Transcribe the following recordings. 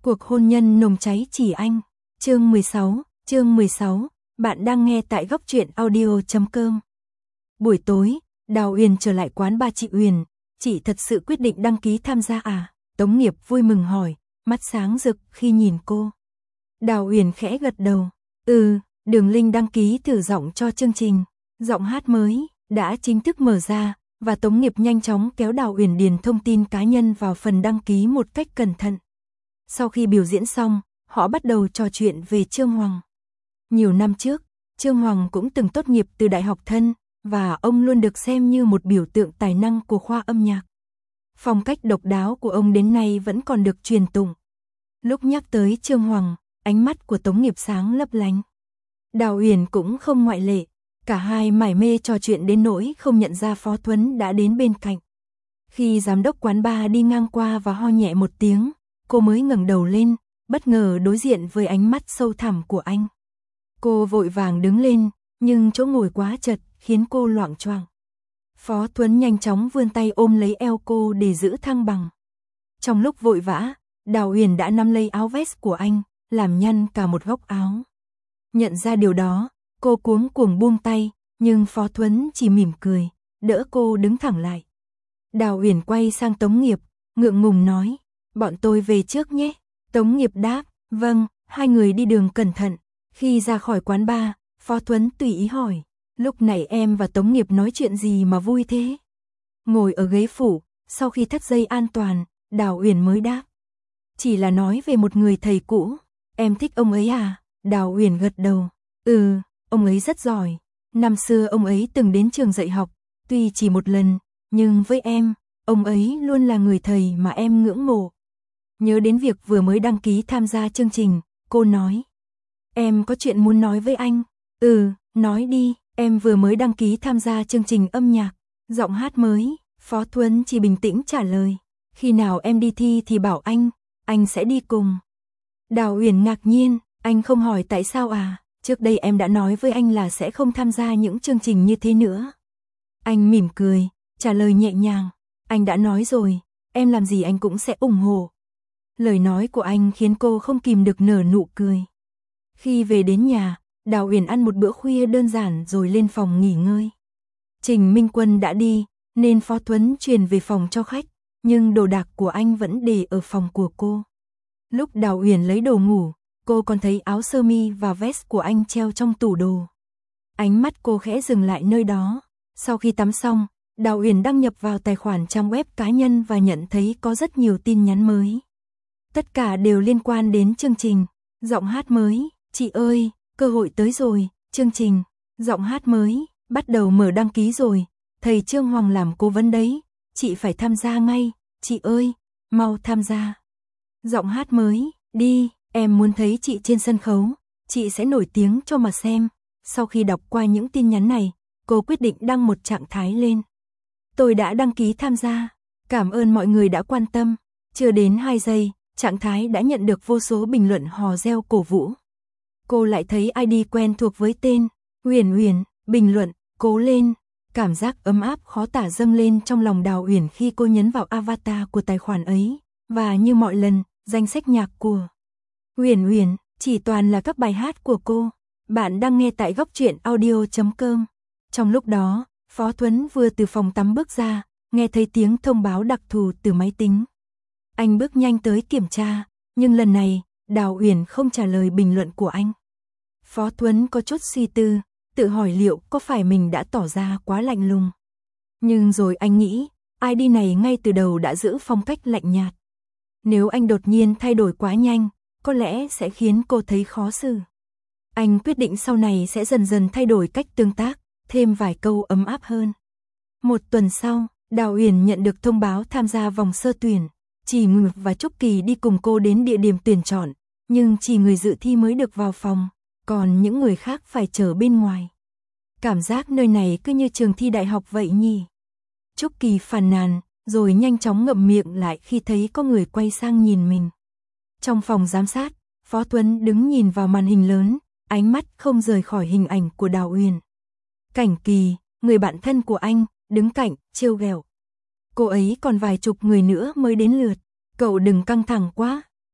Cuộc hôn nhân nồng cháy chỉ anh. Chương 16, bạn đang nghe tại góc truyện audio.com. Buổi tối, Đào Uyển trở lại quán ba chị Uyển, chị thật sự quyết định đăng ký tham gia à? Tống Nghiệp vui mừng hỏi, mắt sáng rực khi nhìn cô. Đào Uyển khẽ gật đầu, Đường link đăng ký thử giọng cho chương trình, giọng hát mới, đã chính thức mở ra, và Tống Nghiệp nhanh chóng kéo Đào Uyển điền thông tin cá nhân vào phần đăng ký một cách cẩn thận. Sau khi biểu diễn xong, họ bắt đầu trò chuyện về Trương Hoàng. Nhiều năm trước, Trương Hoàng cũng từng tốt nghiệp từ Đại học Thân, và ông luôn được xem như một biểu tượng tài năng của khoa âm nhạc. Phong cách độc đáo của ông đến nay vẫn còn được truyền tụng. Lúc nhắc tới Trương Hoàng, ánh mắt của Tống Nghiệp sáng lấp lánh. Đào Uyển cũng không ngoại lệ, cả hai mải mê trò chuyện đến nỗi không nhận ra Phó Thuấn đã đến bên cạnh. Khi giám đốc quán bar đi ngang qua và ho nhẹ một tiếng, cô mới ngẩng đầu lên, bất ngờ đối diện với ánh mắt sâu thẳm của anh. Cô vội vàng đứng lên, nhưng chỗ ngồi quá chật, khiến cô loạng choạng. Phó Thuấn nhanh chóng vươn tay ôm lấy eo cô để giữ thăng bằng. Trong lúc vội vã, Đào Uyển đã nắm lấy áo vest của anh, làm nhăn cả một góc áo. Nhận ra điều đó, cô cuống cuồng buông tay, nhưng Phó Thuấn chỉ mỉm cười, đỡ cô đứng thẳng lại. Đào Uyển quay sang Tống Nghiệp, ngượng ngùng nói, bọn tôi về trước nhé. Tống Nghiệp đáp, vâng, hai người đi đường cẩn thận. Khi ra khỏi quán bar, Phó Thuấn tùy ý hỏi, lúc này em và Tống Nghiệp nói chuyện gì mà vui thế? Ngồi ở ghế phụ, sau khi thắt dây an toàn, Đào Uyển mới đáp, chỉ là nói về một người thầy cũ. Em thích ông ấy à? Đào Uyển gật đầu, ông ấy rất giỏi. Năm xưa ông ấy từng đến trường dạy học, tuy chỉ một lần, nhưng với em, ông ấy luôn là người thầy mà em ngưỡng mộ. Nhớ đến việc vừa mới đăng ký tham gia chương trình, cô nói, em có chuyện muốn nói với anh. Nói đi, em vừa mới đăng ký tham gia chương trình âm nhạc, giọng hát mới. Phó Thuấn chỉ bình tĩnh trả lời, khi nào em đi thi thì bảo anh sẽ đi cùng. Đào Uyển ngạc nhiên, anh không hỏi tại sao à? Trước đây em đã nói với anh là sẽ không tham gia những chương trình như thế nữa. Anh mỉm cười, trả lời nhẹ nhàng, anh đã nói rồi, em làm gì anh cũng sẽ ủng hộ. Lời nói của anh khiến cô không kìm được nở nụ cười. Khi về đến nhà, Đào Uyển ăn một bữa khuya đơn giản rồi lên phòng nghỉ ngơi. Trình Minh Quân đã đi, nên Phó Thuấn chuyển về phòng cho khách, nhưng đồ đạc của anh vẫn để ở phòng của cô. Lúc Đào Uyển lấy đồ ngủ, cô còn thấy áo sơ mi và vest của anh treo trong tủ đồ. Ánh mắt cô khẽ dừng lại nơi đó. Sau khi tắm xong, Đào Uyển đăng nhập vào tài khoản trang web cá nhân và nhận thấy có rất nhiều tin nhắn mới. Tất cả đều liên quan đến chương trình. Giọng hát mới, chị ơi, cơ hội tới rồi. Chương trình, giọng hát mới, bắt đầu mở đăng ký rồi. Thầy Trương Hoàng làm cố vấn đấy, chị phải tham gia ngay. Chị ơi, mau tham gia. Giọng hát mới, đi, em muốn thấy chị trên sân khấu, chị sẽ nổi tiếng cho mà xem. Sau khi đọc qua những tin nhắn này, cô quyết định đăng một trạng thái lên. Tôi đã đăng ký tham gia, cảm ơn mọi người đã quan tâm. Chưa đến 2 giây, trạng thái đã nhận được vô số bình luận hò reo cổ vũ. Cô lại thấy ID quen thuộc với tên Uyển Uyển, bình luận, cố lên. Cảm giác ấm áp khó tả dâng lên trong lòng Đào Uyển khi cô nhấn vào avatar của tài khoản ấy, và như mọi lần, danh sách nhạc của Uyển Uyển chỉ toàn là các bài hát của cô. Bạn đang nghe tại góc truyện audio.com. Trong lúc đó, Phó Thuấn vừa từ phòng tắm bước ra, nghe thấy tiếng thông báo đặc thù từ máy tính. Anh bước nhanh tới kiểm tra, nhưng lần này, Đào Uyển không trả lời bình luận của anh. Phó Thuấn có chút suy tư, tự hỏi liệu có phải mình đã tỏ ra quá lạnh lùng. Nhưng rồi anh nghĩ, ID này ngay từ đầu đã giữ phong cách lạnh nhạt. Nếu anh đột nhiên thay đổi quá nhanh, có lẽ sẽ khiến cô thấy khó xử. Anh quyết định sau này sẽ dần dần thay đổi cách tương tác, thêm vài câu ấm áp hơn. Một tuần sau, Đào Uyển nhận được thông báo tham gia vòng sơ tuyển. Chỉ Ngược và Trúc Kỳ đi cùng cô đến địa điểm tuyển chọn, nhưng chỉ người dự thi mới được vào phòng, còn những người khác phải chờ bên ngoài. Cảm giác nơi này cứ như trường thi đại học vậy nhỉ? Trúc Kỳ phàn nàn, rồi nhanh chóng ngậm miệng lại khi thấy có người quay sang nhìn mình. Trong phòng giám sát, Phó Thuấn đứng nhìn vào màn hình lớn, ánh mắt không rời khỏi hình ảnh của Đào Uyển. Cảnh Kỳ, người bạn thân của anh, đứng cạnh, trêu ghẹo. Cô ấy còn vài chục người nữa mới đến lượt, cậu đừng căng thẳng quá.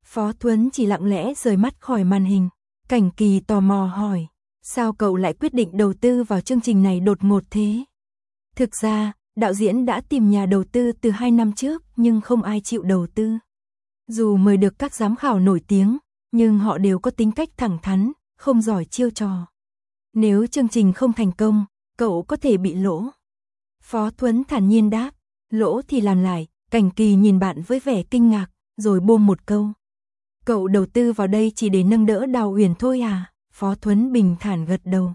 Phó Thuấn chỉ lặng lẽ rời mắt khỏi màn hình. Cảnh Kỳ tò mò hỏi, sao cậu lại quyết định đầu tư vào chương trình này đột ngột thế? Thực ra, đạo diễn đã tìm nhà đầu tư từ 2 năm trước nhưng không ai chịu đầu tư. Dù mời được các giám khảo nổi tiếng, nhưng họ đều có tính cách thẳng thắn, không giỏi chiêu trò. Nếu chương trình không thành công, cậu có thể bị lỗ. Phó Thuấn thản nhiên đáp, lỗ thì làm lại. Cảnh Kỳ nhìn bạn với vẻ kinh ngạc, rồi buông một câu. Cậu đầu tư vào đây chỉ để nâng đỡ Đào Uyển thôi à? Phó Thuấn bình thản gật đầu.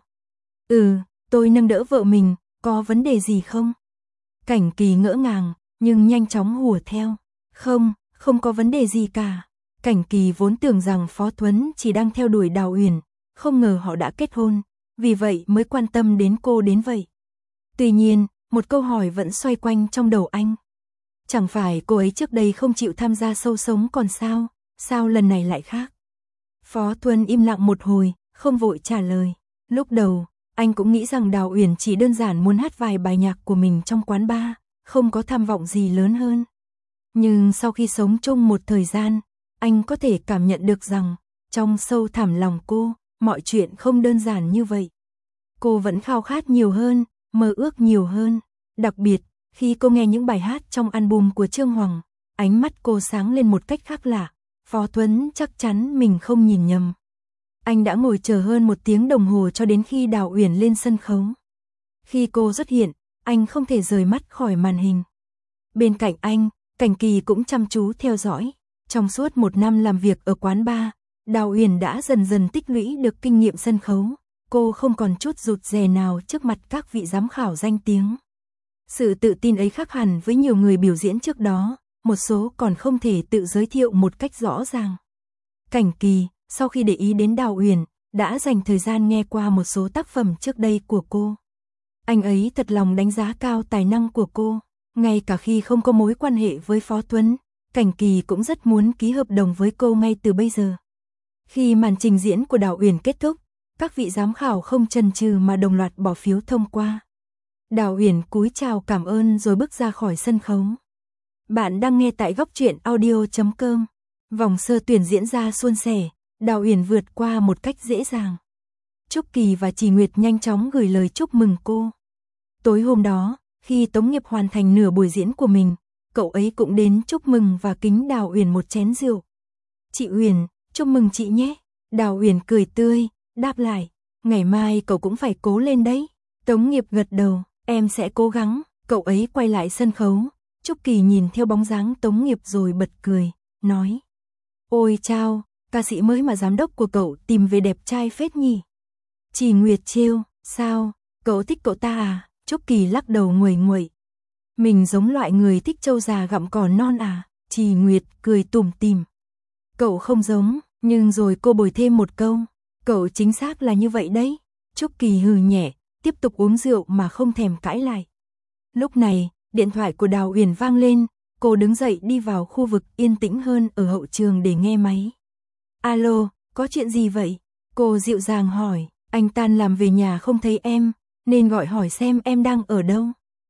Ừ, tôi nâng đỡ vợ mình, có vấn đề gì không? Cảnh Kỳ ngỡ ngàng, nhưng nhanh chóng hùa theo. Không có vấn đề gì cả. Cảnh Kỳ vốn tưởng rằng Phó Thuấn chỉ đang theo đuổi Đào Uyển, không ngờ họ đã kết hôn, vì vậy mới quan tâm đến cô đến vậy. Tuy nhiên, một câu hỏi vẫn xoay quanh trong đầu anh. Chẳng phải cô ấy trước đây không chịu tham gia show sống còn sao? Sao lần này lại khác? Phó Thuấn im lặng một hồi, không vội trả lời. Lúc đầu, anh cũng nghĩ rằng Đào Uyển chỉ đơn giản muốn hát vài bài nhạc của mình trong quán bar, không có tham vọng gì lớn hơn. Nhưng sau khi sống chung một thời gian, anh có thể cảm nhận được rằng, trong sâu thẳm lòng cô, mọi chuyện không đơn giản như vậy. Cô vẫn khao khát nhiều hơn, mơ ước nhiều hơn. Đặc biệt, khi cô nghe những bài hát trong album của Trương Hoàng, ánh mắt cô sáng lên một cách khác lạ. Phó Thuấn chắc chắn mình không nhìn nhầm. Anh đã ngồi chờ hơn 1 tiếng đồng hồ cho đến khi Đào Uyển lên sân khấu. Khi cô xuất hiện, anh không thể rời mắt khỏi màn hình. Bên cạnh anh, Cảnh Kỳ cũng chăm chú theo dõi. Trong suốt 1 năm làm việc ở quán bar, Đào Uyển đã dần dần tích lũy được kinh nghiệm sân khấu. Cô không còn chút rụt rè nào trước mặt các vị giám khảo danh tiếng. Sự tự tin ấy khác hẳn với nhiều người biểu diễn trước đó, một số còn không thể tự giới thiệu một cách rõ ràng. Cảnh Kỳ, sau khi để ý đến Đào Uyển, đã dành thời gian nghe qua một số tác phẩm trước đây của cô. Anh ấy thật lòng đánh giá cao tài năng của cô, ngay cả khi không có mối quan hệ với Phó Thuấn, Cảnh Kỳ cũng rất muốn ký hợp đồng với cô ngay từ bây giờ. Khi màn trình diễn của Đào Uyển kết thúc, các vị giám khảo không chần chừ mà đồng loạt bỏ phiếu thông qua. Đào Uyển cúi chào cảm ơn rồi bước ra khỏi sân khấu. Bạn đang nghe tại góc truyện audio.com. Vòng sơ tuyển diễn ra suôn sẻ, Đào Uyển vượt qua một cách dễ dàng. Trúc Kỳ và Trì Nguyệt nhanh chóng gửi lời chúc mừng cô. Tối hôm đó, khi Tống Nghiệp hoàn thành nửa buổi diễn của mình, cậu ấy cũng đến chúc mừng và kính Đào Uyển một chén rượu. Chị Uyển, chúc mừng chị nhé. Đào Uyển cười tươi, đáp lại, ngày mai cậu cũng phải cố lên đấy. Tống Nghiệp gật đầu, em sẽ cố gắng. Cậu ấy quay lại sân khấu. Trúc Kỳ nhìn theo bóng dáng Tống Nghiệp rồi bật cười, nói. Ôi chao, ca sĩ mới mà giám đốc của cậu tìm về đẹp trai phết nhỉ. Trì Nguyệt trêu, sao, cậu thích cậu ta à? Trúc Kỳ lắc đầu nguầy nguậy. Mình giống loại người thích trâu già gặm cỏ non à? Trì Nguyệt cười tủm tỉm. Cậu không giống, nhưng rồi cô bồi thêm một câu. Cậu chính xác là như vậy đấy. Trúc Kỳ hừ nhẹ, tiếp tục uống rượu mà không thèm cãi lại. Lúc này, điện thoại của Đào Uyển vang lên, cô đứng dậy đi vào khu vực yên tĩnh hơn ở hậu trường để nghe máy. Alo, có chuyện gì vậy? Cô dịu dàng hỏi, anh tan làm về nhà không thấy em, nên gọi hỏi xem em đang ở đâu.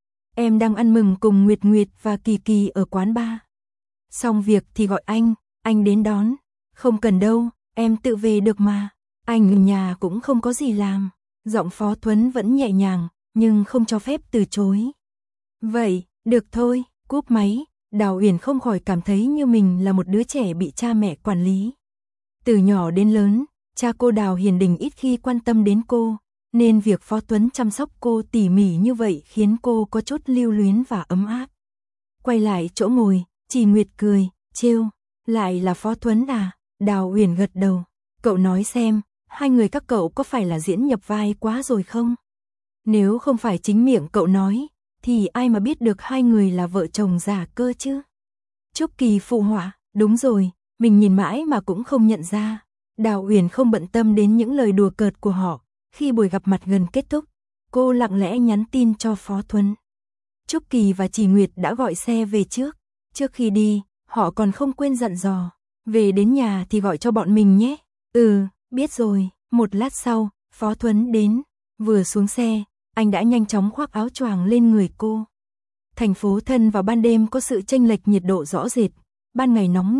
Em đang ăn mừng cùng Nguyệt Nguyệt và Kỳ Kỳ ở quán bar. Xong việc thì gọi anh đến đón. Không cần đâu, em tự về được mà. Anh ở nhà cũng không có gì làm. Giọng Phó Thuấn vẫn nhẹ nhàng, nhưng không cho phép từ chối. Vậy, được thôi, cúp máy. Đào Uyển không khỏi cảm thấy như mình là một đứa trẻ bị cha mẹ quản lý. Từ nhỏ đến lớn, cha cô Đào hiền đình ít khi quan tâm đến cô, nên việc Phó Thuấn chăm sóc cô tỉ mỉ như vậy khiến cô có chút lưu luyến và ấm áp. Quay lại chỗ ngồi, Trì Nguyệt cười, trêu, lại là Phó Thuấn à? Đào Uyển gật đầu, cậu nói xem, hai người các cậu có phải là diễn nhập vai quá rồi không? Nếu không phải chính miệng cậu nói, thì ai mà biết được hai người là vợ chồng già cơ chứ? Trúc Kỳ phụ họa, đúng rồi, mình nhìn mãi mà cũng không nhận ra. Đào Uyển không bận tâm đến những lời đùa cợt của họ. Khi buổi gặp mặt gần kết thúc, cô lặng lẽ nhắn tin cho Phó Thuấn. Trúc Kỳ và Trì Nguyệt đã gọi xe về trước. Trước khi đi, họ còn không quên dặn dò. Về đến nhà thì gọi cho bọn mình nhé. Ừ, biết rồi. Một lát sau, Phó Thuấn đến. Vừa xuống xe, anh đã nhanh chóng khoác áo choàng lên người cô. Thành phố Thân vào ban đêm có sự chênh lệch nhiệt độ rõ rệt. Ban ngày nóng nực,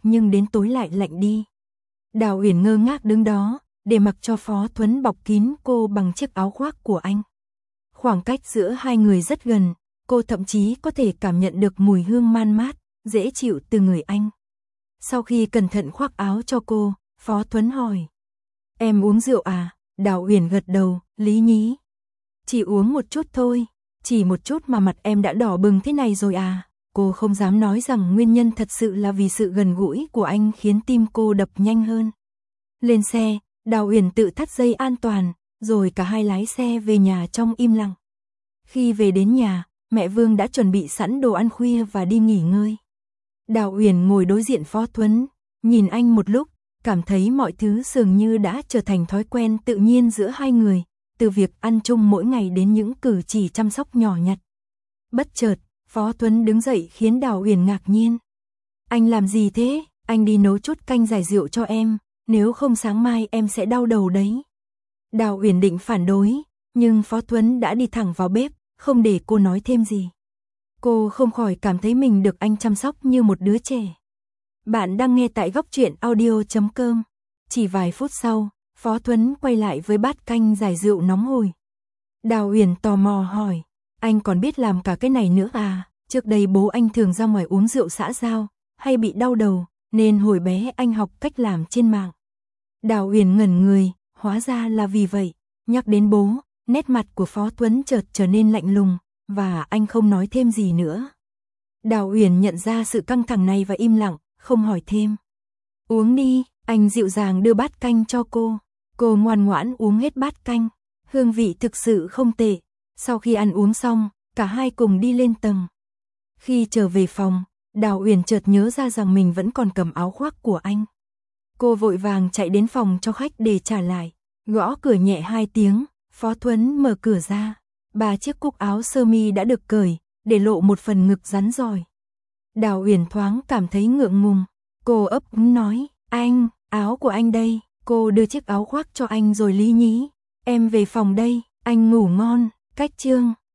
nhưng đến tối lại lạnh đi. Đào Uyển ngơ ngác đứng đó, để mặc cho Phó Thuấn bọc kín cô bằng chiếc áo khoác của anh. Khoảng cách giữa hai người rất gần, cô thậm chí có thể cảm nhận được mùi hương man mát, dễ chịu từ người anh. Sau khi cẩn thận khoác áo cho cô, Phó Thuấn hỏi. Em uống rượu à? Đào Uyển gật đầu, lý nhí. Chỉ uống một chút thôi, chỉ một chút mà mặt em đã đỏ bừng thế này rồi à? Cô không dám nói rằng nguyên nhân thật sự là vì sự gần gũi của anh khiến tim cô đập nhanh hơn. Lên xe, Đào Uyển tự thắt dây an toàn, rồi cả hai lái xe về nhà trong im lặng. Khi về đến nhà, mẹ Vương đã chuẩn bị sẵn đồ ăn khuya và đi nghỉ ngơi. Đào Uyển ngồi đối diện Phó Thuấn, nhìn anh một lúc, cảm thấy mọi thứ dường như đã trở thành thói quen tự nhiên giữa hai người, từ việc ăn chung mỗi ngày đến những cử chỉ chăm sóc nhỏ nhặt. Bất chợt, Phó Thuấn đứng dậy khiến Đào Uyển ngạc nhiên. Anh làm gì thế? Anh đi nấu chút canh giải rượu cho em, nếu không sáng mai em sẽ đau đầu đấy. Đào Uyển định phản đối, nhưng Phó Thuấn đã đi thẳng vào bếp, không để cô nói thêm gì. Cô không khỏi cảm thấy mình được anh chăm sóc như một đứa trẻ. Bạn đang nghe tại Góc Truyện Audio.com. Chỉ vài phút sau, Phó Thuấn quay lại với bát canh giải rượu nóng hổi. Đào Uyển tò mò hỏi, anh còn biết làm cả cái này nữa à? Trước đây bố anh thường ra ngoài uống rượu xã giao, hay bị đau đầu, nên hồi bé anh học cách làm trên mạng. Đào Uyển ngẩn người, hóa ra là vì vậy. Nhắc đến bố, nét mặt của Phó Thuấn chợt trở nên lạnh lùng, và anh không nói thêm gì nữa. Đào Uyển nhận ra sự căng thẳng này và im lặng, không hỏi thêm. Uống đi, anh dịu dàng đưa bát canh cho cô. Cô ngoan ngoãn uống hết bát canh, hương vị thực sự không tệ. Sau khi ăn uống xong, cả hai cùng đi lên tầng. Khi trở về phòng, Đào Uyển chợt nhớ ra rằng mình vẫn còn cầm áo khoác của anh. Cô vội vàng chạy đến phòng cho khách để trả lại, gõ cửa nhẹ 2 tiếng, Phó Thuấn mở cửa ra. 3 chiếc cúc áo sơ mi đã được cởi, để lộ một phần ngực rắn rỏi. Đào Uyển thoáng cảm thấy ngượng ngùng, cô ấp úng nói, anh, áo của anh đây. Cô đưa chiếc áo khoác cho anh rồi lý nhí, em về phòng đây, anh ngủ ngon. Cách chương